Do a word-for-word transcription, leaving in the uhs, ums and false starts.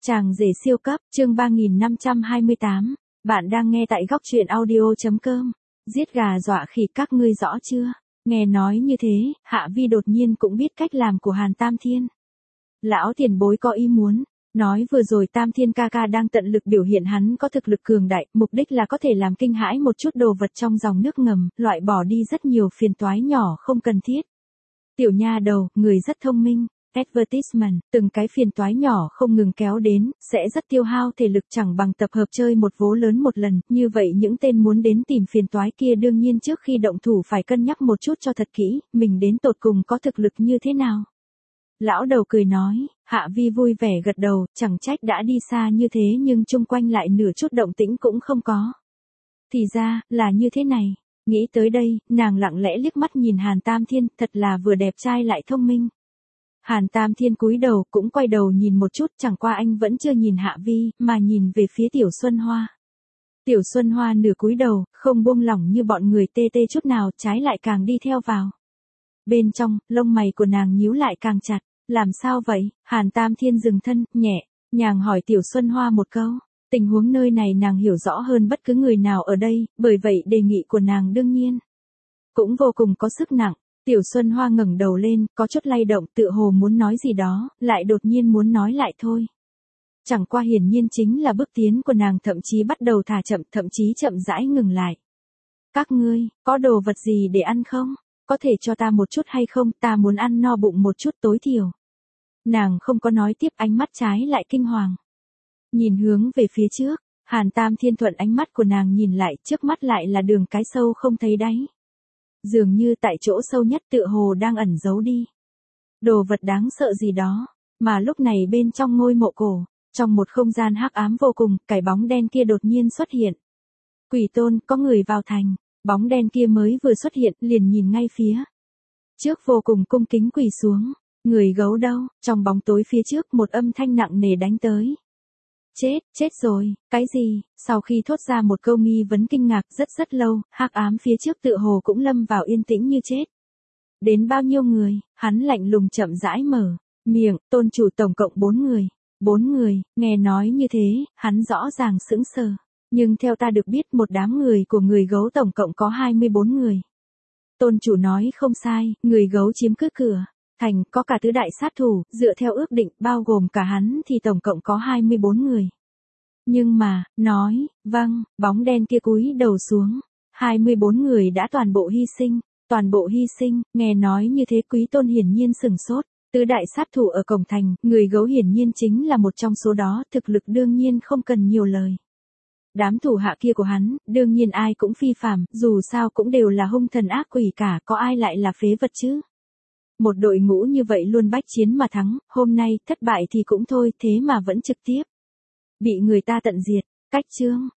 Chàng rể siêu cấp, chương ba nghìn năm trăm hai mươi tám. Bạn đang nghe tại góc truyện audio.com. Giết gà dọa khỉ các ngươi rõ chưa? Nghe nói như thế, Hạ Vi đột nhiên cũng biết cách làm của Hàn Tam Thiên. Lão tiền bối có ý muốn. Nói vừa rồi Tam Thiên ca ca đang tận lực biểu hiện hắn có thực lực cường đại, mục đích là có thể làm kinh hãi một chút đồ vật trong dòng nước ngầm, loại bỏ đi rất nhiều phiền toái nhỏ không cần thiết. Tiểu nha đầu, người rất thông minh. Advertisement, từng cái phiền toái nhỏ không ngừng kéo đến, sẽ rất tiêu hao thể lực chẳng bằng tập hợp chơi một vố lớn một lần, như vậy những tên muốn đến tìm phiền toái kia đương nhiên trước khi động thủ phải cân nhắc một chút cho thật kỹ, mình đến tột cùng có thực lực như thế nào. Lão đầu cười nói, Hạ Vi vui vẻ gật đầu, chẳng trách đã đi xa như thế nhưng chung quanh lại nửa chút động tĩnh cũng không có. Thì ra, là như thế này. Nghĩ tới đây, nàng lặng lẽ liếc mắt nhìn Hàn Tam Thiên, thật là vừa đẹp trai lại thông minh. Hàn Tam Thiên cúi đầu cũng quay đầu nhìn một chút, chẳng qua anh vẫn chưa nhìn Hạ Vi, mà nhìn về phía Tiểu Xuân Hoa. Tiểu Xuân Hoa nửa cúi đầu, không buông lỏng như bọn người tê tê chút nào, trái lại càng đi theo vào. Bên trong, lông mày của nàng nhíu lại càng chặt, làm sao vậy? Hàn Tam Thiên dừng thân, nhẹ, nhàng hỏi Tiểu Xuân Hoa một câu. Tình huống nơi này nàng hiểu rõ hơn bất cứ người nào ở đây, bởi vậy đề nghị của nàng đương nhiên cũng vô cùng có sức nặng. Tiểu Xuân Hoa ngẩng đầu lên, có chút lay động, tựa hồ muốn nói gì đó, lại đột nhiên muốn nói lại thôi. Chẳng qua hiển nhiên chính là bước tiến của nàng thậm chí bắt đầu thả chậm, thậm chí chậm rãi ngừng lại. Các ngươi, có đồ vật gì để ăn không? Có thể cho ta một chút hay không, ta muốn ăn no bụng một chút tối thiểu. Nàng không có nói tiếp, ánh mắt trái lại kinh hoàng. Nhìn hướng về phía trước, Hàn Tam Thiên thuận ánh mắt của nàng nhìn lại, trước mắt lại là đường cái sâu không thấy đáy. Dường như tại chỗ sâu nhất tựa hồ đang ẩn giấu đi đồ vật đáng sợ gì đó, mà lúc này bên trong ngôi mộ cổ, trong một không gian hắc ám vô cùng, cái bóng đen kia đột nhiên xuất hiện. Quỷ Tôn, có người vào thành. Bóng đen kia mới vừa xuất hiện, liền nhìn ngay phía trước vô cùng cung kính quỳ xuống. Người gấu đâu? Trong bóng tối phía trước một âm thanh nặng nề đánh tới. Chết, chết rồi, cái gì? Sau khi thốt ra một câu nghi vấn kinh ngạc rất rất lâu, hắc ám phía trước tựa hồ cũng lâm vào yên tĩnh như chết. Đến bao nhiêu người? Hắn lạnh lùng chậm rãi mở miệng, tôn chủ tổng cộng bốn người. Bốn người, nghe nói như thế, hắn rõ ràng sững sờ. Nhưng theo ta được biết một đám người của người gấu tổng cộng có hai mươi bốn người. Tôn chủ nói không sai, người gấu chiếm cứ cửa thành, có cả tứ đại sát thủ, dựa theo ước định, bao gồm cả hắn thì tổng cộng có hai mươi bốn người. Nhưng mà, nói, vâng, bóng đen kia cúi đầu xuống, hai mươi bốn người đã toàn bộ hy sinh, toàn bộ hy sinh, nghe nói như thế Quý Tôn hiển nhiên sừng sốt, tứ đại sát thủ ở cổng thành, người gấu hiển nhiên chính là một trong số đó, thực lực đương nhiên không cần nhiều lời. Đám thủ hạ kia của hắn, đương nhiên ai cũng phi phàm, dù sao cũng đều là hung thần ác quỷ cả, có ai lại là phế vật chứ? Một đội ngũ như vậy luôn bách chiến mà thắng, hôm nay thất bại thì cũng thôi, thế mà vẫn trực tiếp bị người ta tận diệt. Cách chương,